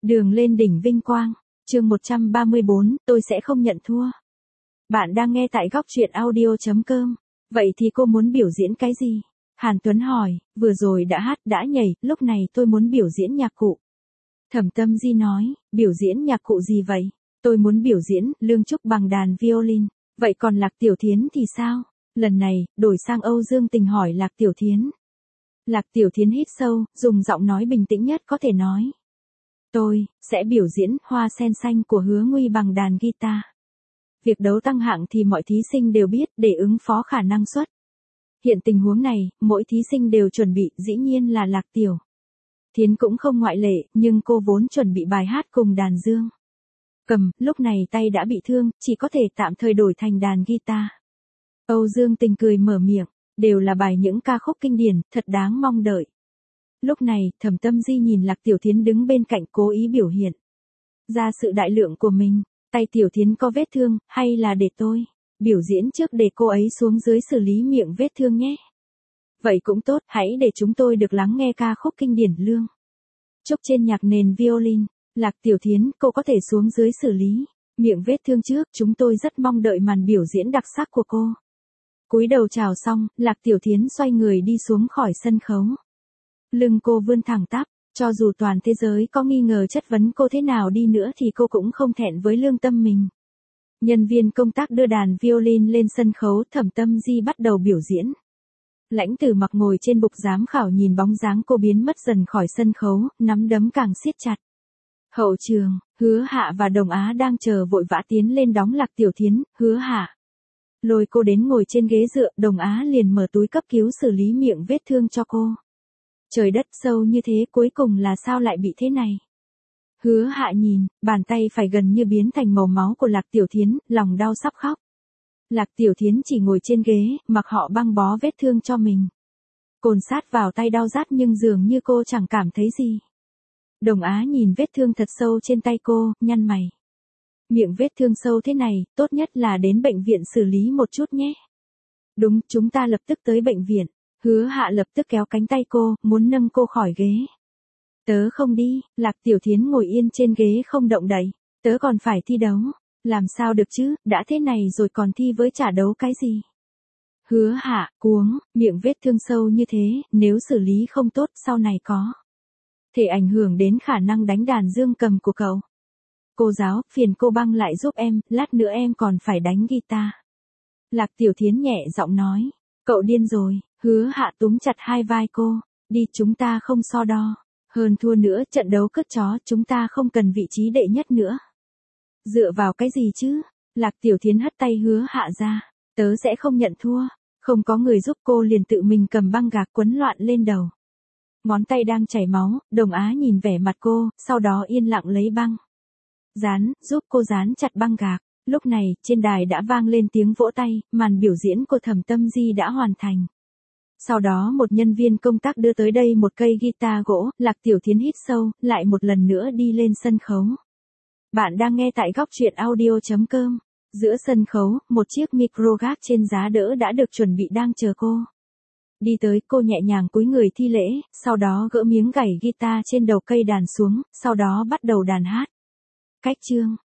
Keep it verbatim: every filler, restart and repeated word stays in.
Đường lên đỉnh vinh quang, chương một trăm ba mươi bốn, tôi sẽ không nhận thua. Bạn đang nghe tại góc truyện audio chấm com. Vậy thì cô muốn biểu diễn cái gì? Hàn Tuấn hỏi, vừa rồi đã hát, đã nhảy, lúc này tôi muốn biểu diễn nhạc cụ. Thẩm Tâm Di nói, biểu diễn nhạc cụ gì vậy? Tôi muốn biểu diễn Lương Trúc bằng đàn violin. Vậy còn Lạc Tiểu Thiến thì sao? Lần này, đổi sang Âu Dương Tình hỏi Lạc Tiểu Thiến. Lạc Tiểu Thiến hít sâu, dùng giọng nói bình tĩnh nhất có thể nói. Tôi sẽ biểu diễn Hoa Sen Xanh của Hứa Nguy bằng đàn guitar. Việc đấu tăng hạng thì mọi thí sinh đều biết để ứng phó khả năng suất. Hiện tình huống này, mỗi thí sinh đều chuẩn bị, dĩ nhiên là Lạc Tiểu Thiến cũng không ngoại lệ, nhưng cô vốn chuẩn bị bài hát cùng đàn dương cầm, lúc này tay đã bị thương, chỉ có thể tạm thời đổi thành đàn guitar. Âu Dương Tình cười mở miệng, đều là bài những ca khúc kinh điển, thật đáng mong đợi. Lúc này, Thẩm Tâm Di nhìn Lạc Tiểu Thiến đứng bên cạnh cố ý biểu hiện ra sự đại lượng của mình. Tay Tiểu Thiến có vết thương, hay là để tôi biểu diễn trước để cô ấy xuống dưới xử lý miệng vết thương nhé. Vậy cũng tốt, hãy để chúng tôi được lắng nghe ca khúc kinh điển Lương Trúc trên nhạc nền violin. Lạc Tiểu Thiến, cô có thể xuống dưới xử lý miệng vết thương trước, chúng tôi rất mong đợi màn biểu diễn đặc sắc của cô. Cúi đầu chào xong, Lạc Tiểu Thiến xoay người đi xuống khỏi sân khấu. Lưng cô vươn thẳng tắp, cho dù toàn thế giới có nghi ngờ chất vấn cô thế nào đi nữa thì cô cũng không thẹn với lương tâm mình. Nhân viên công tác đưa đàn violin lên sân khấu, Thẩm Tâm Di bắt đầu biểu diễn. Lãnh Tử Mặc ngồi trên bục giám khảo nhìn bóng dáng cô biến mất dần khỏi sân khấu, nắm đấm càng siết chặt. Hậu trường, Hứa Hạ và Đồng Á đang chờ vội vã tiến lên đóng Lạc Tiểu Thiến. Hứa Hạ lôi cô đến ngồi trên ghế dựa, Đồng Á liền mở túi cấp cứu xử lý miệng vết thương cho cô. Trời đất, sâu như thế cuối cùng là sao lại bị thế này? Hứa Hạ nhìn, bàn tay phải gần như biến thành màu máu của Lạc Tiểu Thiến, lòng đau sắp khóc. Lạc Tiểu Thiến chỉ ngồi trên ghế, mặc họ băng bó vết thương cho mình. Cồn sát vào tay đau rát nhưng dường như cô chẳng cảm thấy gì. Đồng Á nhìn vết thương thật sâu trên tay cô, nhăn mày. Miệng vết thương sâu thế này, tốt nhất là đến bệnh viện xử lý một chút nhé. Đúng, chúng ta lập tức tới bệnh viện. Hứa Hạ lập tức kéo cánh tay cô, muốn nâng cô khỏi ghế. Tớ không đi, Lạc Tiểu Thiến ngồi yên trên ghế không động đậy. Tớ còn phải thi đấu. Làm sao được chứ, đã thế này rồi còn thi với trả đấu cái gì? Hứa Hạ, cuống, miệng vết thương sâu như thế, nếu xử lý không tốt sau này có thể ảnh hưởng đến khả năng đánh đàn dương cầm của cậu. Cô giáo, phiền cô băng lại giúp em, lát nữa em còn phải đánh guitar. Lạc Tiểu Thiến nhẹ giọng nói, cậu điên rồi. Hứa Hạ túm chặt hai vai cô, đi, chúng ta không so đo. Hơn thua nữa, trận đấu cất chó, chúng ta không cần vị trí đệ nhất nữa. Dựa vào cái gì chứ? Lạc Tiểu Thiến hất tay Hứa Hạ ra, tớ sẽ không nhận thua. Không có người giúp cô liền tự mình cầm băng gạc quấn loạn lên đầu. Ngón tay đang chảy máu, Đồng Á nhìn vẻ mặt cô, sau đó yên lặng lấy băng dán, giúp cô dán chặt băng gạc. Lúc này, trên đài đã vang lên tiếng vỗ tay, màn biểu diễn của Thẩm Tâm Di đã hoàn thành. Sau đó một nhân viên công tác đưa tới đây một cây guitar gỗ, Lạc Tiểu Thiến hít sâu, lại một lần nữa đi lên sân khấu. Bạn đang nghe tại góc truyện audio chấm com. Giữa sân khấu, một chiếc micro gác trên giá đỡ đã được chuẩn bị đang chờ cô. Đi tới, cô nhẹ nhàng cúi người thi lễ, sau đó gỡ miếng gảy guitar trên đầu cây đàn xuống, sau đó bắt đầu đàn hát. Cách chương,